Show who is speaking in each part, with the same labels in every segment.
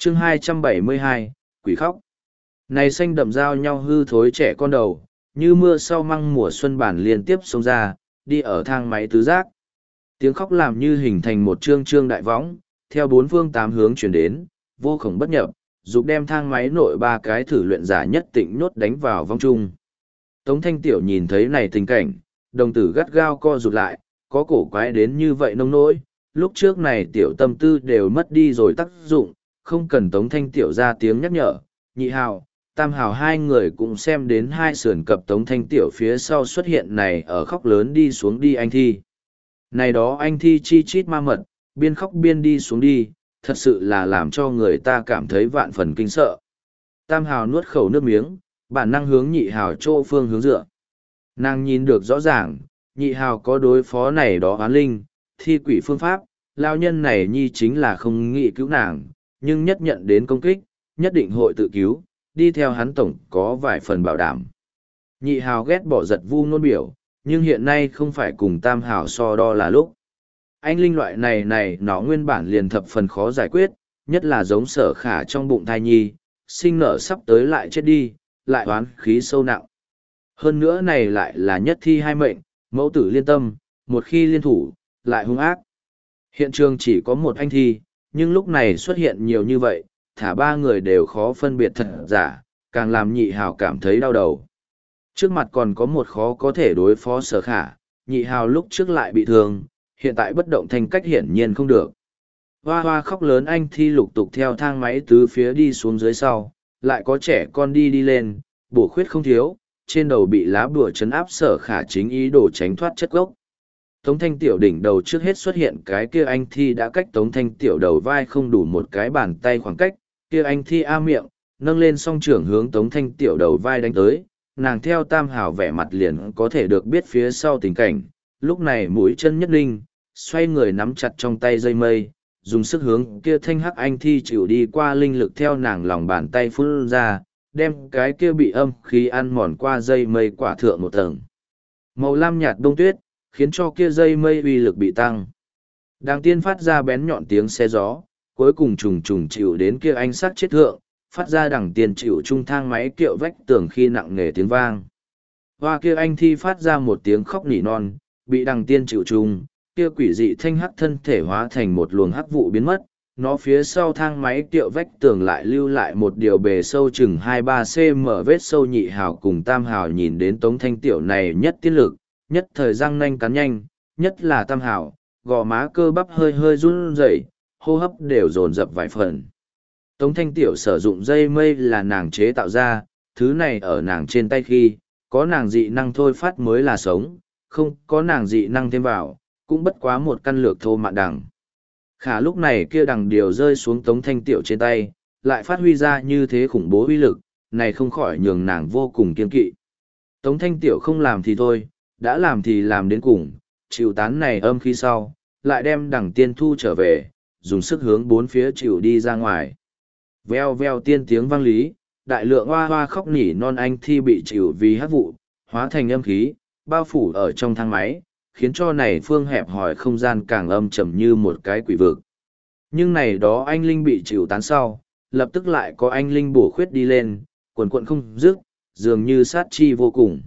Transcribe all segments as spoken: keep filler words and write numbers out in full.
Speaker 1: chương hai trăm bảy mươi hai, quỷ khóc. Này xanh đậm giao nhau hư thối trẻ con đầu, như mưa sau măng mùa xuân bản liên tiếp xông ra, đi ở thang máy tứ giác. Tiếng khóc làm như hình thành một trương trương đại võng, theo bốn phương tám hướng chuyển đến, vô khổng bất nhập, dục đem thang máy nội ba cái thử luyện giả nhất tịnh nhốt đánh vào vong chung. Tống Thanh Tiểu nhìn thấy này tình cảnh, đồng tử gắt gao co rụt lại, có cổ quái đến như vậy nông nỗi, lúc trước này tiểu tâm tư đều mất đi rồi tác dụng, không cần Tống Thanh Tiểu ra tiếng nhắc nhở, nhị hào, tam hào hai người cũng xem đến hai sườn cập Tống Thanh Tiểu phía sau xuất hiện này ở khóc lớn đi xuống đi anh thi. Này đó anh thi chi chít ma mật, biên khóc biên đi xuống đi, thật sự là làm cho người ta cảm thấy vạn phần kinh sợ. Tam hào nuốt khẩu nước miếng, bản năng hướng nhị hào chỗ phương hướng dựa. Nàng nhìn được rõ ràng, nhị hào có đối phó này đó oán linh, thi quỷ phương pháp, lao nhân này nhi chính là không nghĩ cứu nàng, nhưng nhất nhận đến công kích, nhất định hội tự cứu, đi theo hắn tổng có vài phần bảo đảm. Nhị hào ghét bỏ giật vu nôn biểu, nhưng hiện nay không phải cùng tam hào so đo là lúc. Anh linh loại này này nó nguyên bản liền thập phần khó giải quyết, nhất là giống sở khả trong bụng thai nhi, sinh nở sắp tới lại chết đi, lại oán khí sâu nặng. Hơn nữa này lại là nhất thi hai mệnh, mẫu tử liên tâm, một khi liên thủ, lại hung ác. Hiện trường chỉ có một anh thi, nhưng lúc này xuất hiện nhiều như vậy, thả ba người đều khó phân biệt thật giả, càng làm nhị hào cảm thấy đau đầu. Trước mặt còn có một khó có thể đối phó sở khả, nhị hào lúc trước lại bị thương, hiện tại bất động thành cách hiển nhiên không được. Hoa hoa khóc lớn anh thi lục tục theo thang máy tứ phía đi xuống dưới sau, lại có trẻ con đi đi lên, bổ khuyết không thiếu, trên đầu bị lá bùa chấn áp sở khả chính ý đồ tránh thoát chất gốc. Tống Thanh Tiểu đỉnh đầu trước hết xuất hiện cái kia anh thi đã cách Tống Thanh Tiểu đầu vai không đủ một cái bàn tay khoảng cách, kia anh thi a miệng, nâng lên song trưởng hướng Tống Thanh Tiểu đầu vai đánh tới, nàng theo tam hào vẻ mặt liền có thể được biết phía sau tình cảnh, lúc này mũi chân nhất linh, xoay người nắm chặt trong tay dây mây, dùng sức hướng kia thanh hắc anh thi chịu đi qua linh lực theo nàng lòng bàn tay phun ra, đem cái kia bị âm khí ăn mòn qua dây mây quả thượng một tầng. Màu lam nhạt đông tuyết, khiến cho kia dây mây uy lực bị tăng. Đàng tiên phát ra bén nhọn tiếng xe gió, cuối cùng trùng trùng chịu đến kia anh sắc chết thượng, phát ra đằng tiền chịu trung thang máy kiệu vách tường khi nặng nề tiếng vang. Hoa kia anh thi phát ra một tiếng khóc nỉ non, bị đằng tiên chịu trung, kia quỷ dị thanh hắc thân thể hóa thành một luồng hắc vụ biến mất, nó phía sau thang máy kiệu vách tường lại lưu lại một điều bề sâu chừng hai ba cm vết sâu. Nhị hào cùng tam hào nhìn đến Tống Thanh Tiểu này nhất tiết lực, nhất thời răng nanh cắn nhanh, nhất là tam hào, gò má cơ bắp hơi hơi run rẩy, hô hấp đều dồn dập vài phần. Tống Thanh Tiểu sử dụng dây mây là nàng chế tạo ra, thứ này ở nàng trên tay khi, có nàng dị năng thôi phát mới là sống, không có nàng dị năng thêm vào, cũng bất quá một căn lược thô mạn đằng. Khả lúc này kia đằng điều rơi xuống Tống Thanh Tiểu trên tay, lại phát huy ra như thế khủng bố uy lực, này không khỏi nhường nàng vô cùng kiên kỵ. Tống Thanh Tiểu không làm thì thôi, đã làm thì làm đến cùng, chịu tán này âm khí sau, lại đem đằng tiên thu trở về, dùng sức hướng bốn phía chịu đi ra ngoài. Veo veo tiên tiếng vang lý, đại lượng hoa hoa khóc nỉ non anh thi bị chịu vì hắc vụ, hóa thành âm khí, bao phủ ở trong thang máy, khiến cho này phương hẹp hòi không gian càng âm trầm như một cái quỷ vực. Nhưng này đó anh linh bị chịu tán sau, lập tức lại có anh linh bổ khuyết đi lên, quần quận không dứt, dường như sát chi vô cùng.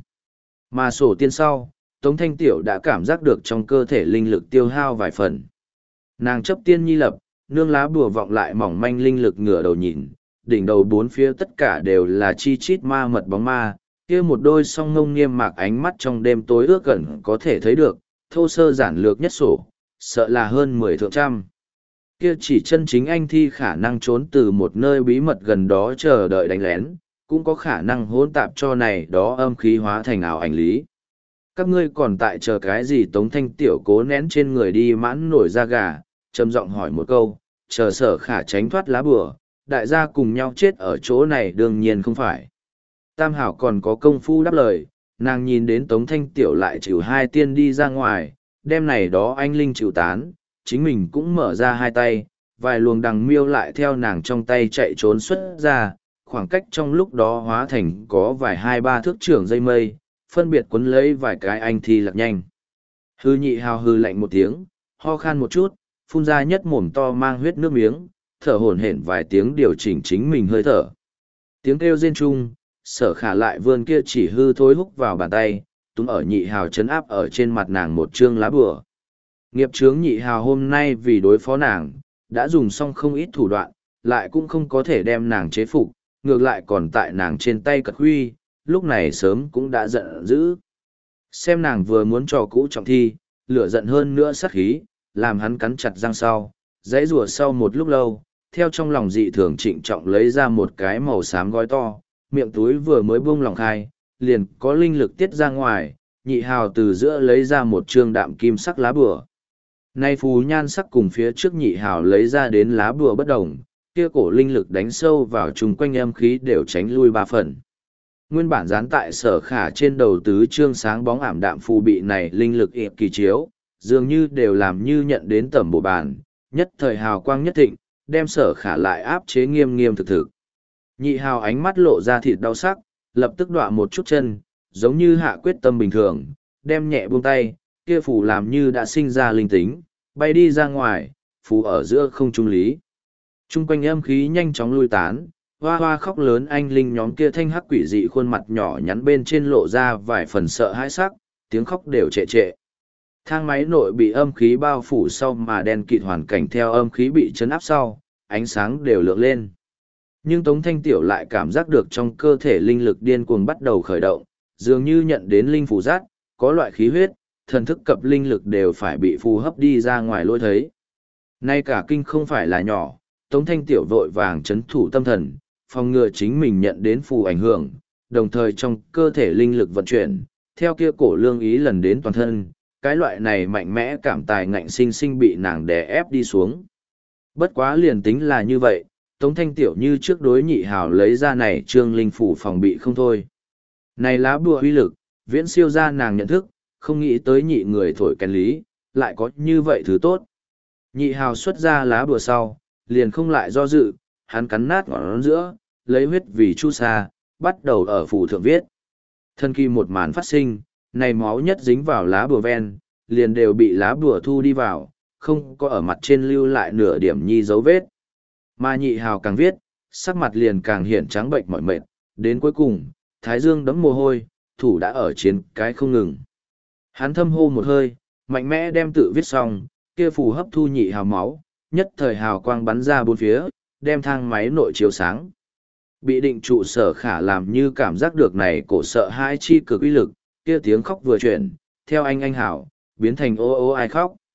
Speaker 1: Mà sổ tiên sau, Tống Thanh Tiểu đã cảm giác được trong cơ thể linh lực tiêu hao vài phần. Nàng chấp tiên nhi lập, nương lá bùa vọng lại mỏng manh linh lực ngửa đầu nhìn, đỉnh đầu bốn phía tất cả đều là chi chít ma mật bóng ma, kia một đôi song ngông nghiêm mạc ánh mắt trong đêm tối ước gần có thể thấy được, thô sơ giản lược nhất sổ, sợ là hơn mười thượng trăm. Kia chỉ chân chính anh thi khả năng trốn từ một nơi bí mật gần đó chờ đợi đánh lén, cũng có khả năng hỗn tạp cho này đó âm khí hóa thành ảo ảnh lý. Các ngươi còn tại chờ cái gì? Tống Thanh Tiểu cố nén trên người đi mãn nổi da gà, trầm giọng hỏi một câu, chờ sở khả tránh thoát lá bùa, đại gia cùng nhau chết ở chỗ này đương nhiên không phải. Tam hảo còn có công phu đáp lời, nàng nhìn đến Tống Thanh Tiểu lại chịu hai tiên đi ra ngoài, đem này đó anh linh chịu tán, chính mình cũng mở ra hai tay, vài luồng đằng miêu lại theo nàng trong tay chạy trốn xuất ra, khoảng cách trong lúc đó hóa thành có vài hai ba thước trưởng dây mây, phân biệt quấn lấy vài cái anh thi lạc nhanh. Hư nhị hào hư lạnh một tiếng, ho khan một chút, phun ra nhất mồm to mang huyết nước miếng, thở hổn hển vài tiếng điều chỉnh chính mình hơi thở. Tiếng kêu rên chung, sở khả lại vươn kia chỉ hư thối húc vào bàn tay, túm ở nhị hào chấn áp ở trên mặt nàng một chương lá bùa. Nghiệp chướng nhị hào hôm nay vì đối phó nàng, đã dùng xong không ít thủ đoạn, lại cũng không có thể đem nàng chế phục, ngược lại còn tại nàng trên tay cật huy, lúc này sớm cũng đã giận dữ. Xem nàng vừa muốn trò cũ trọng thi, lửa giận hơn nữa sát khí, làm hắn cắn chặt răng sau, dãy rùa sau một lúc lâu, theo trong lòng dị thường trịnh trọng lấy ra một cái màu xám gói to, miệng túi vừa mới buông lòng khai, liền có linh lực tiết ra ngoài, nhị hào từ giữa lấy ra một trương đạm kim sắc lá bùa. Nay phù nhan sắc cùng phía trước nhị hào lấy ra đến lá bùa bất đồng, kia cổ linh lực đánh sâu vào chung quanh âm khí đều tránh lui ba phần. Nguyên bản dán tại sở khả trên đầu tứ trương sáng bóng ảm đạm phù bị này linh lực ịp kỳ chiếu, dường như đều làm như nhận đến tầm bộ bàn, nhất thời hào quang nhất thịnh, đem sở khả lại áp chế nghiêm nghiêm thực thực. Nhị hào ánh mắt lộ ra thịt đau sắc, lập tức đọa một chút chân, giống như hạ quyết tâm bình thường, đem nhẹ buông tay, kia phù làm như đã sinh ra linh tính, bay đi ra ngoài, phù ở giữa không trung lý. Trung quanh âm khí nhanh chóng lui tán, hoa hoa khóc lớn anh linh nhóm kia thanh hắc quỷ dị khuôn mặt nhỏ nhắn bên trên lộ ra vài phần sợ hãi sắc, tiếng khóc đều trệ trệ. Thang máy nội bị âm khí bao phủ sau mà đen kịt hoàn cảnh theo âm khí bị chấn áp sau, ánh sáng đều lượng lên. Nhưng Tống Thanh Tiểu lại cảm giác được trong cơ thể linh lực điên cuồng bắt đầu khởi động, dường như nhận đến linh phù giác, có loại khí huyết, thần thức cập linh lực đều phải bị phù hấp đi ra ngoài lôi thấy. Nay cả kinh không phải là nhỏ, Tống Thanh Tiểu vội vàng chấn thủ tâm thần, phòng ngừa chính mình nhận đến phù ảnh hưởng, đồng thời trong cơ thể linh lực vận chuyển, theo kia cổ lương ý lần đến toàn thân, cái loại này mạnh mẽ cảm tài ngạnh sinh sinh bị nàng đè ép đi xuống. Bất quá liền tính là như vậy, Tống Thanh Tiểu như trước đối nhị hào lấy ra này trương linh phủ phòng bị không thôi. Này lá bùa uy lực, viễn siêu ra nàng nhận thức, không nghĩ tới nhị người thổi kèn lý, lại có như vậy thứ tốt. Nhị hào xuất ra lá bùa sau, liền không lại do dự, hắn cắn nát ngón giữa, lấy huyết vì chu sa, bắt đầu ở phủ thượng viết. Thân kỳ một màn phát sinh, này máu nhất dính vào lá bùa ven, liền đều bị lá bùa thu đi vào, không có ở mặt trên lưu lại nửa điểm nhi dấu vết. Mà nhị hào càng viết, sắc mặt liền càng hiện trắng bệnh mỏi mệt, đến cuối cùng, thái dương đẫm mồ hôi, thủ đã ở chiến cái không ngừng. Hắn thâm hô một hơi, mạnh mẽ đem tự viết xong, kia phù hấp thu nhị hào máu, nhất thời hào quang bắn ra bốn phía, đem thang máy nội chiếu sáng. Bị định trụ sở khả làm như cảm giác được này cổ sợ hai chi cực uy lực, kia tiếng khóc vừa chuyển, theo anh anh hảo, biến thành ô ô ai khóc.